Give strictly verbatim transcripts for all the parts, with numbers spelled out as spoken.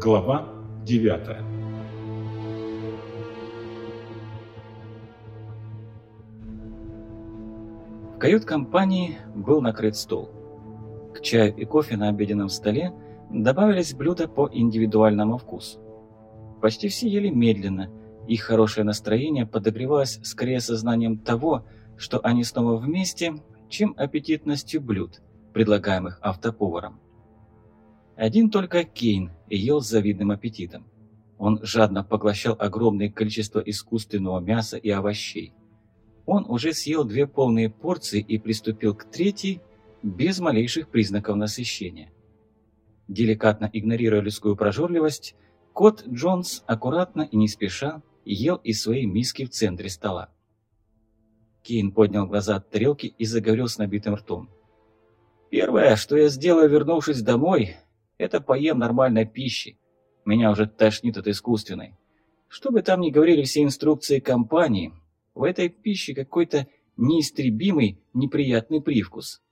Глава девятая. В кают-компании был накрыт стол. К чаю и кофе на обеденном столе добавились блюда по индивидуальному вкусу. Почти все ели медленно, их хорошее настроение подогревалось скорее сознанием того, что они снова вместе, чем аппетитностью блюд, предлагаемых автоповаром. Один только Кейн ел с завидным аппетитом. Он жадно поглощал огромное количество искусственного мяса и овощей. Он уже съел две полные порции и приступил к третьей без малейших признаков насыщения. Деликатно игнорируя людскую прожорливость, кот Джонс аккуратно и не спеша ел из своей миски в центре стола. Кейн поднял глаза от тарелки и заговорил с набитым ртом. «Первое, что я сделаю, вернувшись домой, это поем нормальной пищи. Меня уже тошнит от искусственной. Что бы там ни говорили все инструкции компании, в этой пище какой-то неистребимый неприятный привкус».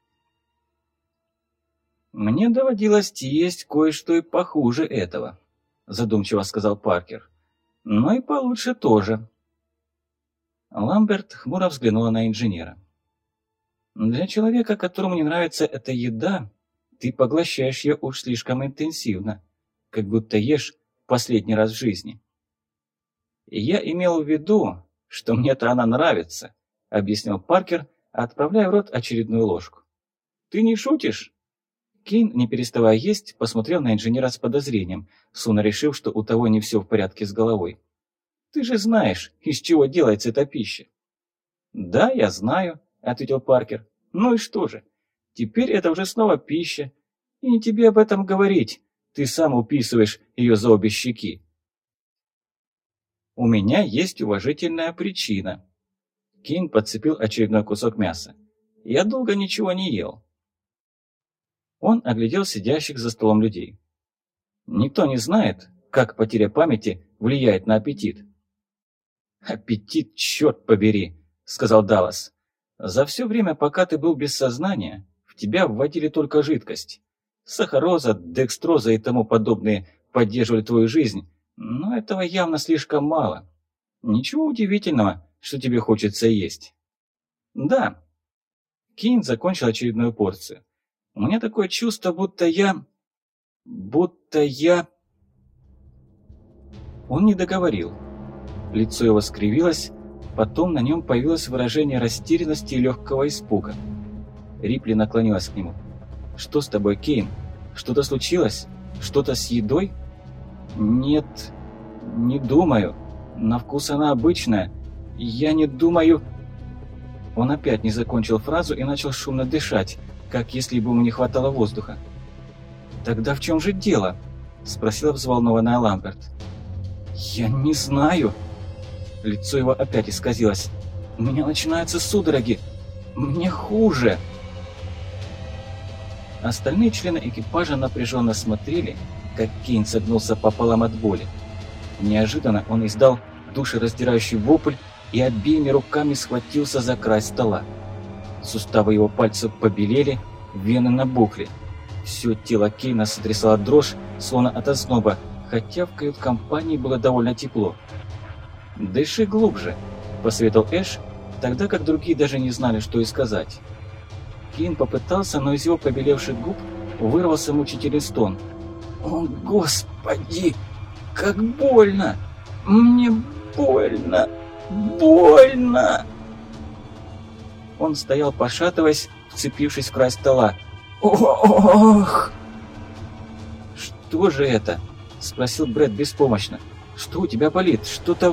«Мне доводилось есть кое-что и похуже этого», – задумчиво сказал Паркер. «Но и получше тоже». Ламберт хмуро взглянула на инженера. «Для человека, которому не нравится эта еда, ты поглощаешь ее уж слишком интенсивно, как будто ешь последний раз в жизни». «Я имел в виду, что мне-то она нравится», – объяснил Паркер, отправляя в рот очередную ложку. «Ты не шутишь?» Кейн, не переставая есть, посмотрел на инженера с подозрением, словно решив, что у того не все в порядке с головой. «Ты же знаешь, из чего делается эта пища». «Да, я знаю», – ответил Паркер. «Ну и что же? Теперь это уже снова пища. И не тебе об этом говорить. Ты сам уписываешь ее за обе щеки». «У меня есть уважительная причина». Кейн подцепил очередной кусок мяса. «Я долго ничего не ел». Он оглядел сидящих за столом людей. «Никто не знает, как потеря памяти влияет на аппетит». «Аппетит, черт побери», — сказал Даллас. «За все время, пока ты был без сознания, в тебя вводили только жидкость. Сахароза, декстроза и тому подобные поддерживали твою жизнь, но этого явно слишком мало. Ничего удивительного, что тебе хочется есть». «Да». Кейн закончил очередную порцию. «У меня такое чувство, будто я... будто я...» Он не договорил. Лицо его скривилось, потом на нем появилось выражение растерянности и легкого испуга. Рипли наклонилась к нему. «Что с тобой, Кейн? Что-то случилось? Что-то с едой?» «Нет, не думаю. На вкус она обычная. Я не думаю...» Он опять не закончил фразу и начал шумно дышать, как если бы ему не хватало воздуха. «Тогда в чем же дело?» – спросила взволнованная Ламберт. «Я не знаю». Лицо его опять исказилось. «У меня начинаются судороги. Мне хуже». Остальные члены экипажа напряженно смотрели, как Кейн согнулся пополам от боли. Неожиданно он издал душераздирающий вопль и обеими руками схватился за край стола. Суставы его пальцев побелели, вены набухли. Все тело Кейна сотрясало дрожь, словно от озноба, хотя в кают-компании было довольно тепло. «Дыши глубже», – посоветовал Эш, тогда как другие даже не знали, что и сказать. Кейн попытался, но из его побелевших губ вырвался мучительный стон. «О, Господи! Как больно! Мне больно! Больно!» Он стоял, пошатываясь, вцепившись в край стола. «Ох!» «Что же это?» – спросил Брэд беспомощно. «Что у тебя болит? Что-то...»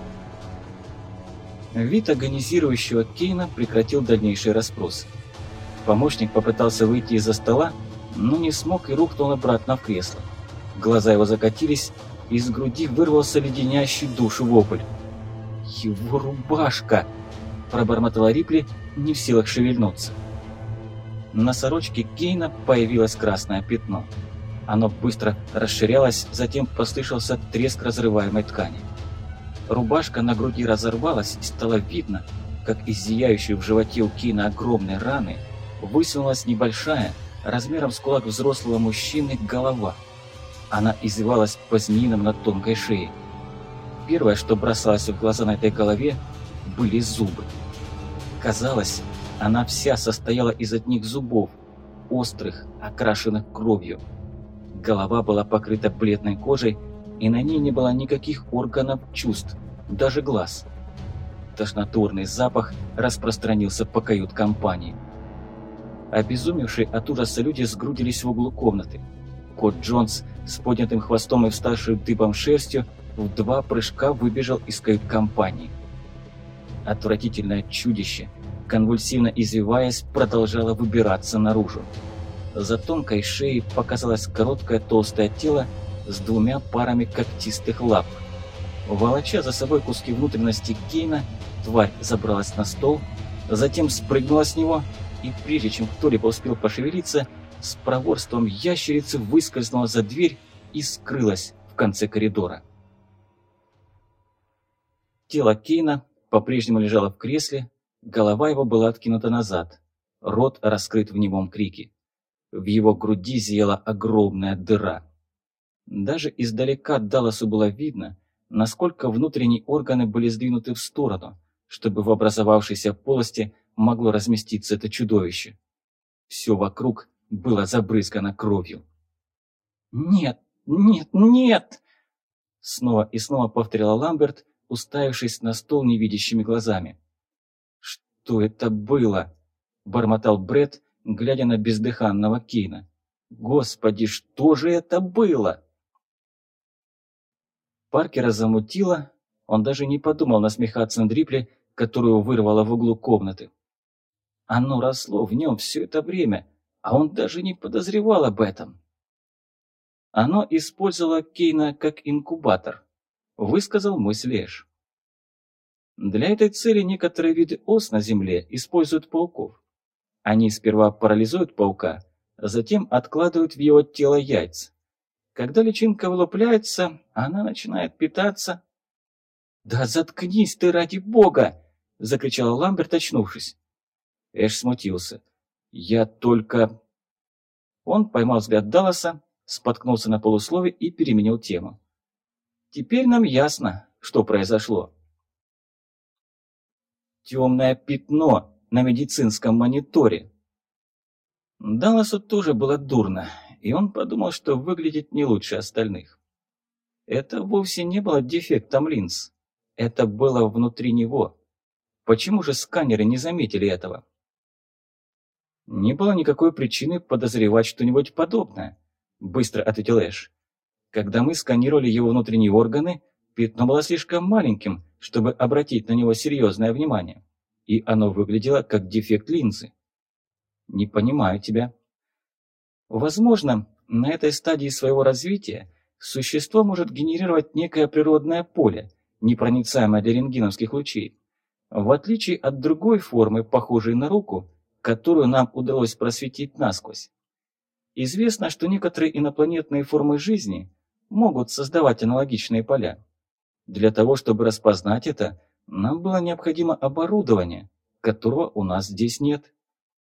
Вид агонизирующего Кейна прекратил дальнейшие расспросы. Помощник попытался выйти из-за стола, но не смог и рухнул обратно в кресло. Глаза его закатились, из груди вырвался леденящий душу вопль. «Его рубашка!» – пробормотала Рипли, не в силах шевельнуться. На сорочке Кейна появилось красное пятно. Оно быстро расширялось, затем послышался треск разрываемой ткани. Рубашка на груди разорвалась, и стало видно, как из зияющей в животе у Кейна огромной раны высунулась небольшая, размером с кулак взрослого мужчины, голова. Она извивалась по-змеиному на тонкой шее. Первое, что бросалось в глаза на этой голове, были зубы. Казалось, она вся состояла из одних зубов, острых, окрашенных кровью. Голова была покрыта бледной кожей, и на ней не было никаких органов чувств, даже глаз. Тошнотворный запах распространился по кают-компании. Обезумевшие от ужаса люди сгрудились в углу комнаты. Кот Джонс с поднятым хвостом и вставшей дыбом шерстью в два прыжка выбежал из кают-компании. Отвратительное чудище, конвульсивно извиваясь, продолжало выбираться наружу. За тонкой шеей показалось короткое толстое тело с двумя парами когтистых лап. Волоча за собой куски внутренности Кейна, тварь забралась на стол, затем спрыгнула с него и, прежде чем кто-либо успел пошевелиться, с проворством ящерицы выскользнула за дверь и скрылась в конце коридора. Тело Кейна по-прежнему лежало в кресле, голова его была откинута назад, рот раскрыт в немом крике. В его груди зияла огромная дыра. Даже издалека Далласу было видно, насколько внутренние органы были сдвинуты в сторону, чтобы в образовавшейся полости могло разместиться это чудовище. Все вокруг было забрызгано кровью. «Нет, нет, нет!» Снова и снова повторяла Ламберт, уставившись на стол невидящими глазами. «Что это было?» – бормотал Брэд, глядя на бездыханного Кейна. «Господи, что же это было?» Паркера замутило, он даже не подумал насмехаться над Рипли, которую вырвало в углу комнаты. Оно росло в нем все это время, а он даже не подозревал об этом. Оно использовало Кейна как инкубатор, высказал мысль Эш. Для этой цели некоторые виды ос на Земле используют пауков. Они сперва парализуют паука, затем откладывают в его тело яйца. Когда личинка вылупляется, она начинает питаться... «Да заткнись ты, ради бога!» – закричала Ламберт, очнувшись. Эш смутился. «Я только...» Он поймал взгляд Далласа, споткнулся на полуслове и переменил тему. «Теперь нам ясно, что произошло». «Темное пятно на медицинском мониторе». Далласу тоже было дурно, и он подумал, что выглядит не лучше остальных. Это вовсе не было дефектом линз. Это было внутри него. Почему же сканеры не заметили этого? Не было никакой причины подозревать что-нибудь подобное, быстро ответил Эш. Когда мы сканировали его внутренние органы, пятно было слишком маленьким, чтобы обратить на него серьезное внимание, и оно выглядело как дефект линзы. Не понимаю тебя. Возможно, на этой стадии своего развития существо может генерировать некое природное поле, непроницаемое для рентгеновских лучей, в отличие от другой формы, похожей на руку, которую нам удалось просветить насквозь. Известно, что некоторые инопланетные формы жизни могут создавать аналогичные поля. Для того, чтобы распознать это, нам было необходимо оборудование, которого у нас здесь нет.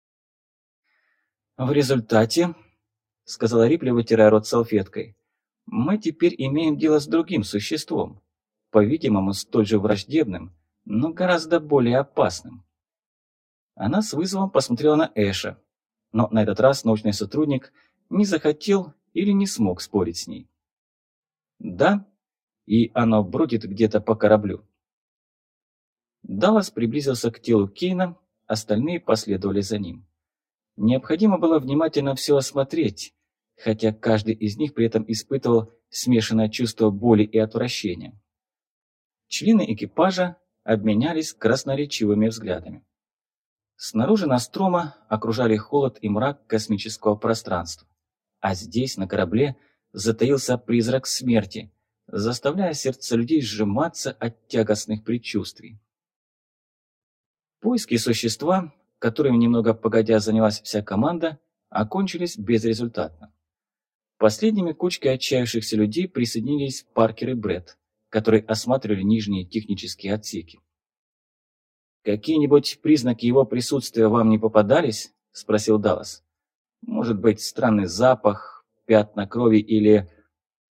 В результате, сказала Рипли, вытирая рот салфеткой, мы теперь имеем дело с другим существом, по-видимому, столь же враждебным, но гораздо более опасным. Она с вызовом посмотрела на Эша, но на этот раз научный сотрудник не захотел или не смог спорить с ней. Да, и оно бродит где-то по кораблю. Даллас приблизился к телу Кейна, остальные последовали за ним. Необходимо было внимательно все осмотреть, хотя каждый из них при этом испытывал смешанное чувство боли и отвращения. Члены экипажа обменялись красноречивыми взглядами. Снаружи Нострома окружали холод и мрак космического пространства, а здесь, на корабле, затаился призрак смерти, заставляя сердца людей сжиматься от тягостных предчувствий. Поиски существа, которым немного погодя занялась вся команда, окончились безрезультатно. Последними кучкой отчаявшихся людей присоединились Паркер и Брэд, которые осматривали нижние технические отсеки. «Какие-нибудь признаки его присутствия вам не попадались?» – спросил Даллас. «Может быть, странный запах, пятна крови или...»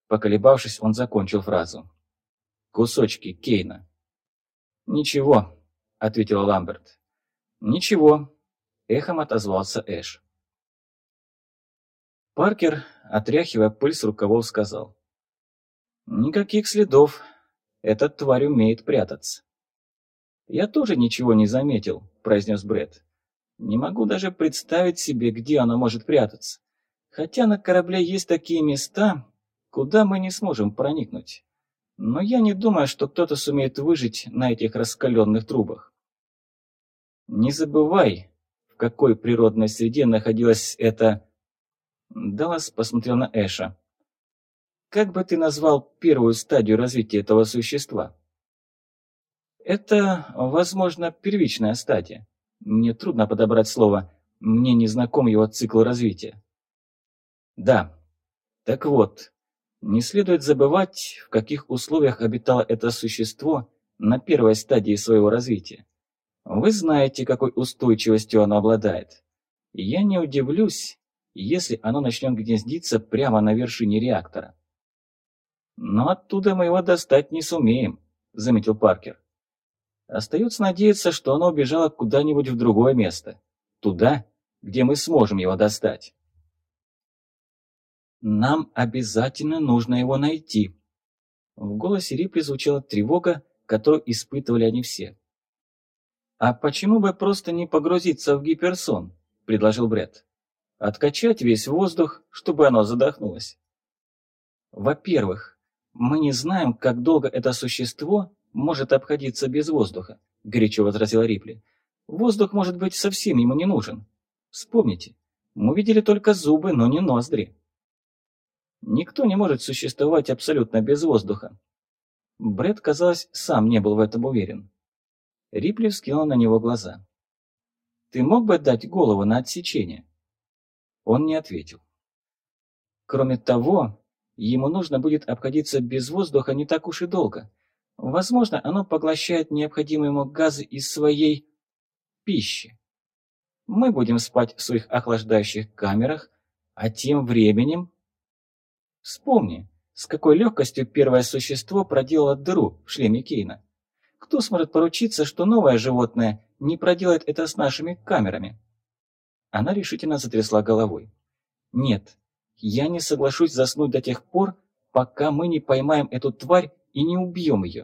Поколебавшись, он закончил фразу. «Кусочки Кейна». «Ничего», — ответил Ламберт. «Ничего», — эхом отозвался Эш. Паркер, отряхивая пыль с рукавов, сказал. «Никаких следов. Эта тварь умеет прятаться». «Я тоже ничего не заметил», — произнес Брэд. «Не могу даже представить себе, где она может прятаться. Хотя на корабле есть такие места, куда мы не сможем проникнуть. Но я не думаю, что кто-то сумеет выжить на этих раскаленных трубах». «Не забывай, в какой природной среде находилась эта...» Даллас посмотрел на Эша. «Как бы ты назвал первую стадию развития этого существа?» «Это, возможно, первичная стадия. Мне трудно подобрать слово. Мне не знаком его цикл развития». «Да. Так вот, не следует забывать, в каких условиях обитало это существо на первой стадии своего развития. Вы знаете, какой устойчивостью оно обладает. И я не удивлюсь, если оно начнет гнездиться прямо на вершине реактора». «Но оттуда мы его достать не сумеем», — заметил Паркер. «Остается надеяться, что оно убежало куда-нибудь в другое место. Туда, где мы сможем его достать». «Нам обязательно нужно его найти». В голосе Рипли звучала тревога, которую испытывали они все. «А почему бы просто не погрузиться в гиперсон?» – предложил Брэд. «Откачать весь воздух, чтобы оно задохнулось». «Во-первых, мы не знаем, как долго это существо может обходиться без воздуха», – горячо возразила Рипли. «Воздух, может быть, совсем ему не нужен. Вспомните, мы видели только зубы, но не ноздри. Никто не может существовать абсолютно без воздуха». Брэд, казалось, сам не был в этом уверен. Рипли вскинула на него глаза. «Ты мог бы дать голову на отсечение?» Он не ответил. «Кроме того, ему нужно будет обходиться без воздуха не так уж и долго. Возможно, оно поглощает необходимые ему газы из своей пищи. Мы будем спать в своих охлаждающих камерах, а тем временем... Вспомни, с какой легкостью первое существо проделало дыру в шлеме Кейна. Кто сможет поручиться, что новое животное не проделает это с нашими камерами?» Она решительно затрясла головой. «Нет, я не соглашусь заснуть до тех пор, пока мы не поймаем эту тварь и не убьем ее».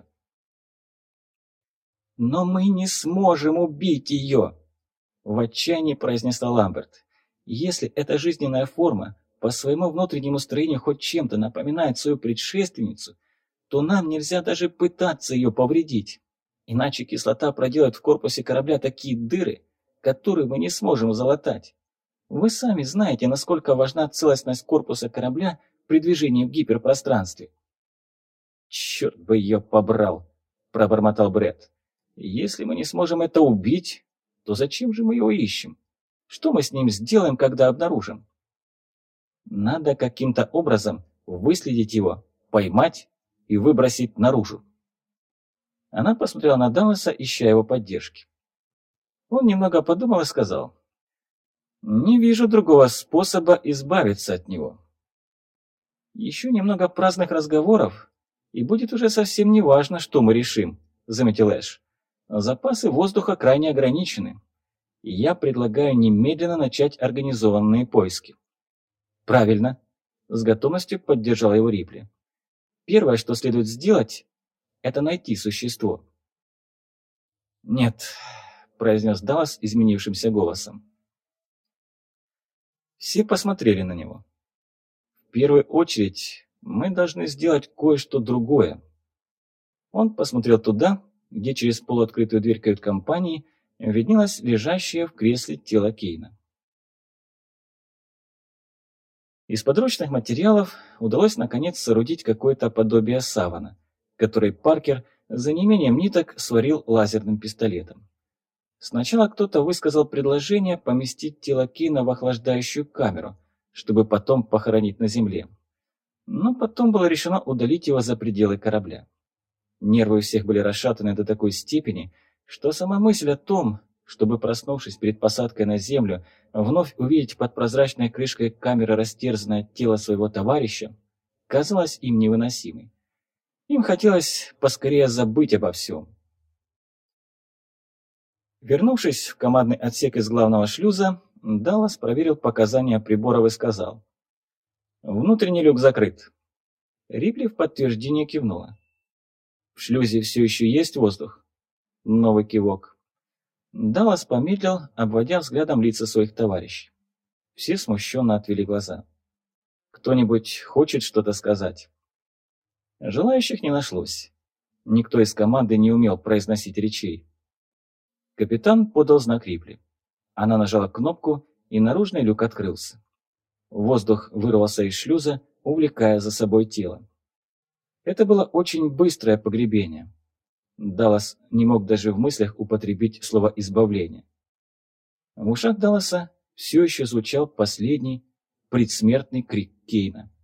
«Но мы не сможем убить ее!» В отчаянии произнесла Ламберт. «Если эта жизненная форма по своему внутреннему строению хоть чем-то напоминает свою предшественницу, то нам нельзя даже пытаться ее повредить. Иначе кислота проделает в корпусе корабля такие дыры, которые мы не сможем залатать. Вы сами знаете, насколько важна целостность корпуса корабля при движении в гиперпространстве». «Черт бы ее побрал!» – пробормотал Брэд. «Если мы не сможем это убить, то зачем же мы его ищем? Что мы с ним сделаем, когда обнаружим?» «Надо каким-то образом выследить его, поймать и выбросить наружу». Она посмотрела на Далласа, ища его поддержки. Он немного подумал и сказал: «Не вижу другого способа избавиться от него». «Еще немного праздных разговоров, и будет уже совсем не важно, что мы решим», — заметил Эш. «Запасы воздуха крайне ограничены, и я предлагаю немедленно начать организованные поиски». «Правильно», — с готовностью поддержала его Рипли. «Первое, что следует сделать, это найти существо». «Нет», — произнес Даллас изменившимся голосом. Все посмотрели на него. «В первую очередь мы должны сделать кое-что другое». Он посмотрел туда, где через полуоткрытую дверь кают-компании виднелось лежащее в кресле тело Кейна. Из подручных материалов удалось наконец соорудить какое-то подобие савана, который Паркер за неимением ниток сварил лазерным пистолетом. Сначала кто-то высказал предложение поместить тело Кейна в охлаждающую камеру, чтобы потом похоронить на земле. Но потом было решено удалить его за пределы корабля. Нервы у всех были расшатаны до такой степени, что сама мысль о том, чтобы, проснувшись перед посадкой на землю, вновь увидеть под прозрачной крышкой камеры растерзанное тело своего товарища, казалась им невыносимой. Им хотелось поскорее забыть обо всем. Вернувшись в командный отсек из главного шлюза, Даллас проверил показания приборов и сказал: «Внутренний люк закрыт». Рипли в подтверждение кивнула. «В шлюзе все еще есть воздух?» Новый кивок. Даллас помедлил, обводя взглядом лица своих товарищей. Все смущенно отвели глаза. «Кто-нибудь хочет что-то сказать?» Желающих не нашлось. Никто из команды не умел произносить речей. Капитан подал знак Рипли. Она нажала кнопку, и наружный люк открылся. Воздух вырвался из шлюза, увлекая за собой тело. Это было очень быстрое погребение. Даллас не мог даже в мыслях употребить слово «избавление». В ушах Далласа все еще звучал последний предсмертный крик Кейна.